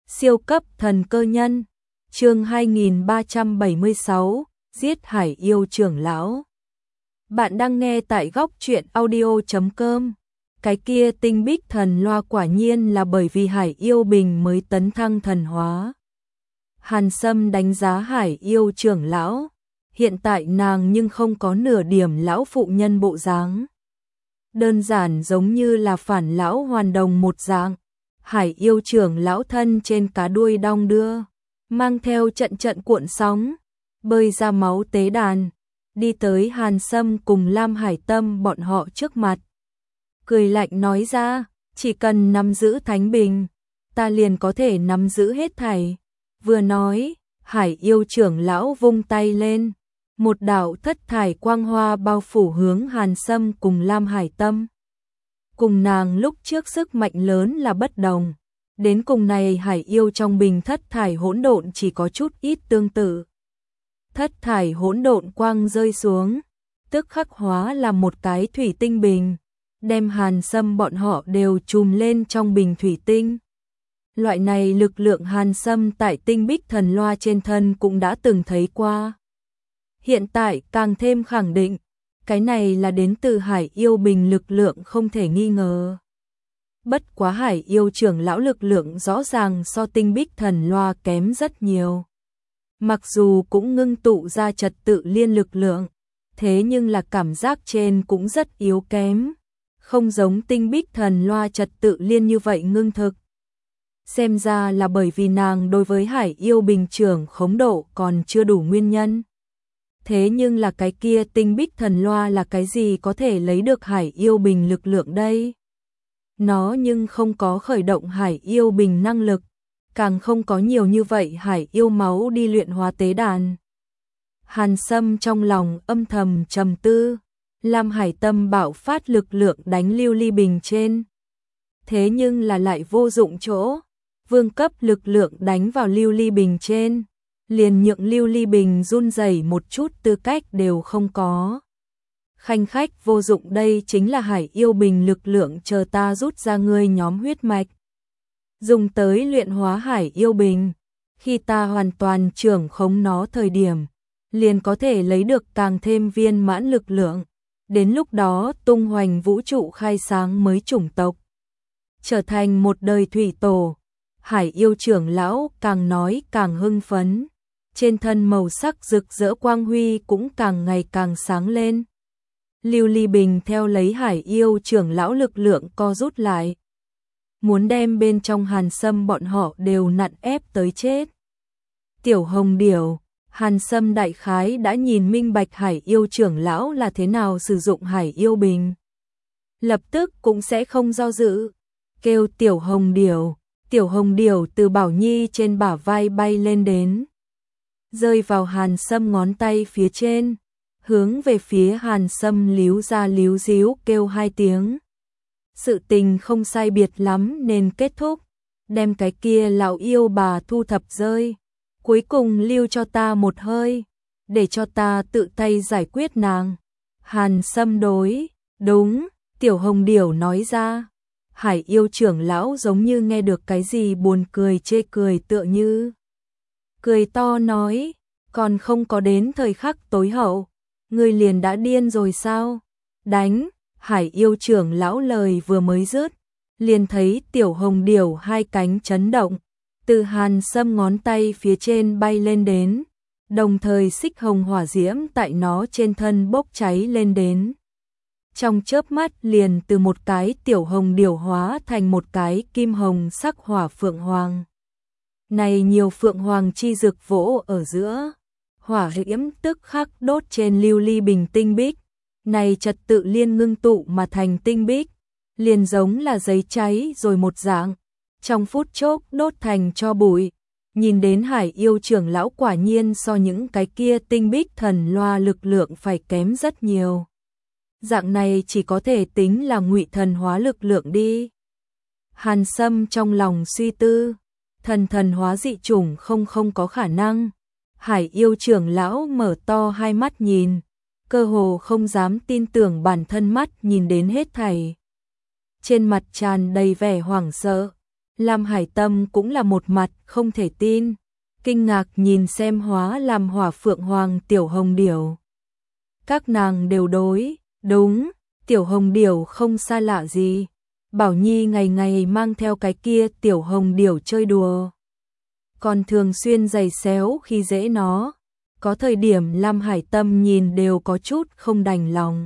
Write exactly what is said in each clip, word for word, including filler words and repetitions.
Siêu cấp thần cơ nhân, chương hai nghìn ba trăm bảy mươi sáu, giết Hải yêu trưởng lão. Bạn đang nghe tại góc truyện audio chấm com. Cái kia tinh bích thần loa quả nhiên là bởi vì Hải yêu bình mới tấn thăng thần hóa. Hàn Sâm đánh giá Hải yêu trưởng lão, hiện tại nàng nhưng không có nửa điểm lão phụ nhân bộ dáng. Đơn giản giống như là phản lão hoàn đồng một dạng. Hải yêu trưởng lão thân trên cá đuôi đong đưa, mang theo trận trận cuộn sóng, bơi ra máu tế đàn, đi tới Hàn Sâm cùng Lam Hải Tâm bọn họ trước mặt. Cười lạnh nói ra, chỉ cần nắm giữ thánh bình, ta liền có thể nắm giữ hết thảy. Vừa nói, Hải yêu trưởng lão vung tay lên, một đạo thất thải quang hoa bao phủ hướng Hàn Sâm cùng Lam Hải Tâm. Cùng nàng lúc trước sức mạnh lớn là bất đồng, đến cùng này Hải yêu trong bình thất thải hỗn độn chỉ có chút ít tương tự. Thất thải hỗn độn quang rơi xuống, tức khắc hóa là một cái thủy tinh bình, đem Hàn Sâm bọn họ đều chùm lên trong bình thủy tinh. Loại này lực lượng Hàn Sâm tại tinh bích thần loa trên thân cũng đã từng thấy qua. Hiện tại càng thêm khẳng định, cái này là đến từ Hải yêu bình lực lượng không thể nghi ngờ. Bất quá Hải yêu trưởng lão lực lượng rõ ràng so tinh bích thần loa kém rất nhiều. Mặc dù cũng ngưng tụ ra trật tự liên lực lượng, thế nhưng là cảm giác trên cũng rất yếu kém, không giống tinh bích thần loa trật tự liên như vậy ngưng thực. Xem ra là bởi vì nàng đối với Hải yêu bình trưởng khống độ còn chưa đủ nguyên nhân. Thế nhưng là cái kia tinh bích thần loa là cái gì có thể lấy được Hải yêu bình lực lượng đây? Nó nhưng không có khởi động Hải yêu bình năng lực, càng không có nhiều như vậy Hải yêu máu đi luyện hóa tế đàn. Hàn Sâm trong lòng âm thầm trầm tư, Lam Hải Tâm bạo phát lực lượng đánh lưu ly bình trên. Thế nhưng là lại vô dụng chỗ, vương cấp lực lượng đánh vào lưu ly bình trên, liền nhượng lưu ly bình run rẩy một chút tư cách đều không có. Khanh khách vô dụng, đây chính là Hải yêu bình lực lượng, chờ ta rút ra ngươi nhóm huyết mạch, dùng tới luyện hóa Hải yêu bình, khi ta hoàn toàn trưởng khống nó thời điểm, liền có thể lấy được càng thêm viên mãn lực lượng, đến lúc đó tung hoành vũ trụ khai sáng mới chủng tộc, trở thành một đời thủy tổ. Hải yêu trưởng lão càng nói càng hưng phấn, trên thân màu sắc rực rỡ quang huy cũng càng ngày càng sáng lên. Lưu ly bình theo lấy Hải yêu trưởng lão lực lượng co rút lại, muốn đem bên trong Hàn Sâm bọn họ đều nặn ép tới chết. Tiểu Hồng Điểu, Hàn Sâm đại khái đã nhìn minh bạch Hải yêu trưởng lão là thế nào sử dụng Hải yêu bình, lập tức cũng sẽ không do dự, kêu Tiểu Hồng Điểu. Tiểu Hồng Điểu từ Bảo Nhi trên bả vai bay lên đến, rơi vào Hàn Sâm ngón tay phía trên, hướng về phía Hàn Sâm líu ra líu díu kêu hai tiếng. Sự tình không sai biệt lắm nên kết thúc, đem cái kia lão yêu bà thu thập rơi, cuối cùng lưu cho ta một hơi, để cho ta tự tay giải quyết nàng. Hàn Sâm đối, đúng, Tiểu Hồng Điểu nói ra. Hải yêu trưởng lão giống như nghe được cái gì buồn cười chê cười tựa như. Cười to nói, còn không có đến thời khắc tối hậu, ngươi liền đã điên rồi sao? Đánh! Hải yêu trưởng lão lời vừa mới dứt, liền thấy Tiểu Hồng Điểu hai cánh chấn động, từ Hàn Sâm ngón tay phía trên bay lên đến, đồng thời xích hồng hỏa diễm tại nó trên thân bốc cháy lên đến. Trong chớp mắt liền từ một cái Tiểu Hồng Điểu hóa thành một cái kim hồng sắc hỏa phượng hoàng. Này nhiều phượng hoàng chi dược vỗ ở giữa, hỏa diễm tức khắc đốt trên lưu ly bình tinh bích. Này trật tự liên ngưng tụ mà thành tinh bích, liền giống là giấy cháy rồi một dạng, trong phút chốc đốt thành tro bụi. Nhìn đến Hải yêu trưởng lão quả nhiên so những cái kia tinh bích thần loa lực lượng phải kém rất nhiều. Dạng này chỉ có thể tính là ngụy thần hóa lực lượng đi. Hàn Sâm trong lòng suy tư, thần thần hóa dị chủng không không có khả năng. Hải yêu trưởng lão mở to hai mắt nhìn, cơ hồ không dám tin tưởng bản thân mắt nhìn đến hết thảy. Trên mặt tràn đầy vẻ hoảng sợ, Lam Hải Tâm cũng là một mặt không thể tin, kinh ngạc nhìn xem hóa làm Hỏa Phượng Hoàng Tiểu Hồng Điểu. Các nàng đều đối, đúng, Tiểu Hồng Điểu không xa lạ gì. Bảo Nhi ngày ngày mang theo cái kia Tiểu Hồng Điểu chơi đùa, còn thường xuyên giày xéo khi dễ nó. Có thời điểm Lam Hải Tâm nhìn đều có chút không đành lòng.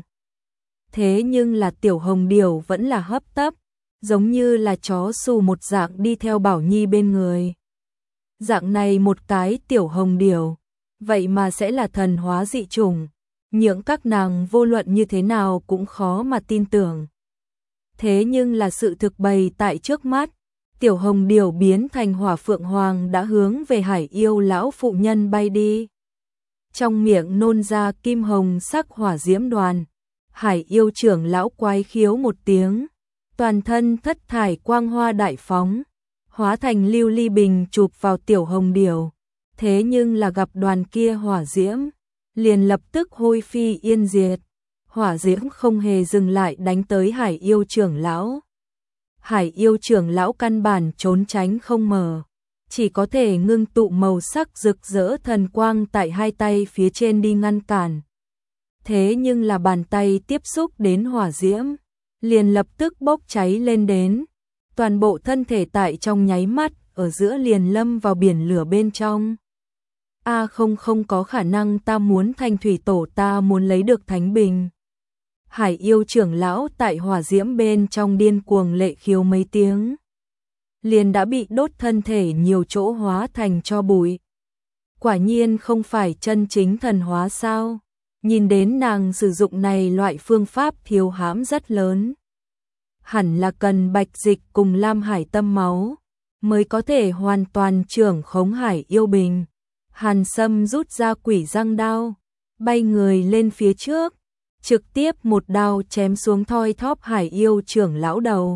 Thế nhưng là Tiểu Hồng Điểu vẫn là hấp tấp, giống như là chó xù một dạng đi theo Bảo Nhi bên người. Dạng này một cái Tiểu Hồng Điểu, vậy mà sẽ là thần hóa dị chủng, những các nàng vô luận như thế nào cũng khó mà tin tưởng. Thế nhưng là sự thực bày tại trước mắt, Tiểu Hồng Điểu biến thành Hỏa Phượng Hoàng đã hướng về Hải Yêu lão phụ nhân bay đi. Trong miệng nôn ra kim hồng sắc hỏa diễm đoàn, Hải Yêu trưởng lão quái khiếu một tiếng, toàn thân thất thải quang hoa đại phóng, hóa thành lưu ly bình chụp vào Tiểu Hồng Điểu. Thế nhưng là gặp đoàn kia hỏa diễm, liền lập tức hôi phi yên diệt. Hỏa diễm không hề dừng lại đánh tới Hải Yêu trưởng lão. Hải Yêu trưởng lão căn bản trốn tránh không mở, chỉ có thể ngưng tụ màu sắc rực rỡ thần quang tại hai tay phía trên đi ngăn cản. Thế nhưng là bàn tay tiếp xúc đến hỏa diễm, liền lập tức bốc cháy lên đến. Toàn bộ thân thể tại trong nháy mắt, ở giữa liền lâm vào biển lửa bên trong. A không không có khả năng, ta muốn thành thủy tổ, ta muốn lấy được thánh bình. Hải Yêu trưởng lão tại hỏa diễm bên trong điên cuồng lệ khiếu mấy tiếng, liền đã bị đốt thân thể nhiều chỗ hóa thành tro bụi. Quả nhiên không phải chân chính thần hóa sao? Nhìn đến nàng sử dụng này loại phương pháp thiếu hãm rất lớn. Hẳn là cần Bạch Dịch cùng Lam Hải Tâm máu mới có thể hoàn toàn trưởng khống Hải Yêu bình. Hàn Sâm rút ra quỷ răng đao, bay người lên phía trước, trực tiếp một đao chém xuống thoi thóp Hải Yêu trưởng lão đầu.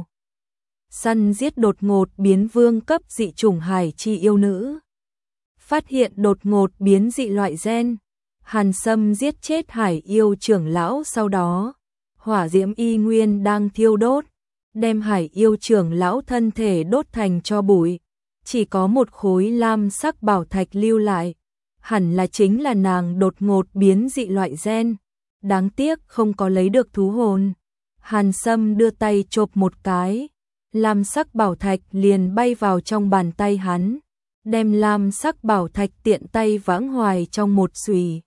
Săn giết đột ngột biến vương cấp dị chủng hải chi yêu nữ. Phát hiện đột ngột biến dị loại gen. Hàn Sâm giết chết Hải Yêu trưởng lão, sau đó hỏa diễm y nguyên đang thiêu đốt, đem Hải Yêu trưởng lão thân thể đốt thành tro bụi, chỉ có một khối lam sắc bảo thạch lưu lại, hẳn là chính là nàng đột ngột biến dị loại gen, đáng tiếc không có lấy được thú hồn. Hàn Sâm đưa tay chộp một cái, lam sắc bảo thạch liền bay vào trong bàn tay hắn, đem lam sắc bảo thạch tiện tay vãng hoài trong một xùy.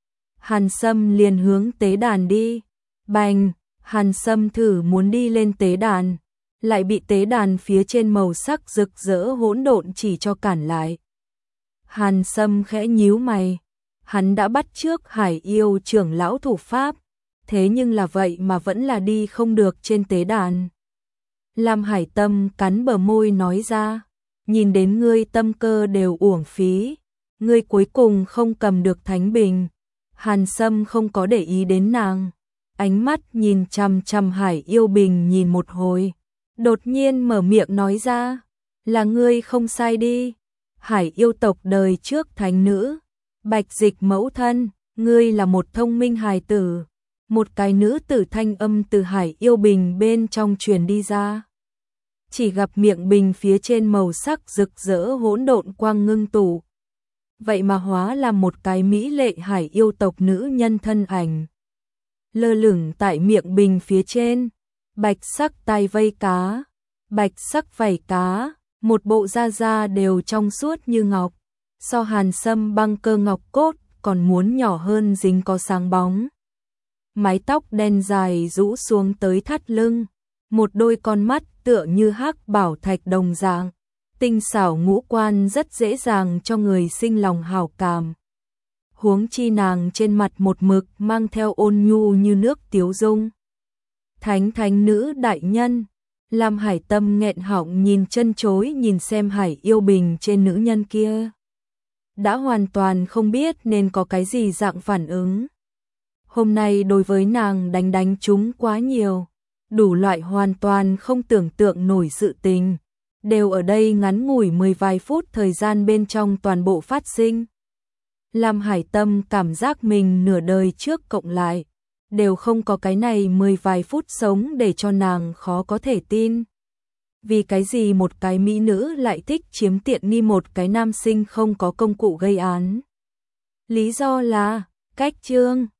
Hàn Sâm liền hướng tế đàn đi. Bành, Hàn Sâm thử muốn đi lên tế đàn, lại bị tế đàn phía trên màu sắc rực rỡ hỗn độn chỉ cho cản lại. Hàn Sâm khẽ nhíu mày, hắn đã bắt chước Hải Yêu trưởng lão thủ pháp, thế nhưng là vậy mà vẫn là đi không được trên tế đàn. Lam Hải Tâm cắn bờ môi nói ra, nhìn đến ngươi tâm cơ đều uổng phí, ngươi cuối cùng không cầm được thánh bình. Hàn Sâm không có để ý đến nàng, ánh mắt nhìn chằm chằm Hải Yêu bình nhìn một hồi, đột nhiên mở miệng nói ra, là ngươi không sai đi. Hải Yêu tộc đời trước thánh nữ, Bạch Dịch mẫu thân, ngươi là một thông minh hài tử. Một cái nữ tử thanh âm từ Hải Yêu bình bên trong truyền đi ra. Chỉ gặp miệng bình phía trên màu sắc rực rỡ hỗn độn quang ngưng tụ, vậy mà hóa là một cái mỹ lệ Hải Yêu tộc nữ nhân thân ảnh. Lơ lửng tại miệng bình phía trên, bạch sắc tai vây cá, bạch sắc vảy cá, một bộ da da đều trong suốt như ngọc, so Hàn Sâm băng cơ ngọc cốt còn muốn nhỏ hơn, dính có sáng bóng. Mái tóc đen dài rũ xuống tới thắt lưng, một đôi con mắt tựa như hắc bảo thạch đồng dạng, tinh xảo ngũ quan rất dễ dàng cho người sinh lòng hảo cảm. Huống chi nàng trên mặt một mực mang theo ôn nhu như nước tiếu dung. Thánh thánh nữ đại nhân, Lam Hải Tâm nghẹn họng nhìn chân chối nhìn xem Hải Yêu bình trên nữ nhân kia. Đã hoàn toàn không biết nên có cái gì dạng phản ứng. Hôm nay đối với nàng đánh đánh chúng quá nhiều, đủ loại hoàn toàn không tưởng tượng nổi sự tình, đều ở đây ngắn ngủi mười vài phút thời gian bên trong toàn bộ phát sinh. Lam Hải Tâm cảm giác mình nửa đời trước cộng lại, đều không có cái này mười vài phút sống để cho nàng khó có thể tin. vì cái gì một cái mỹ nữ lại thích chiếm tiện nghi một cái nam sinh không có công cụ gây án. Lý do là, cách chương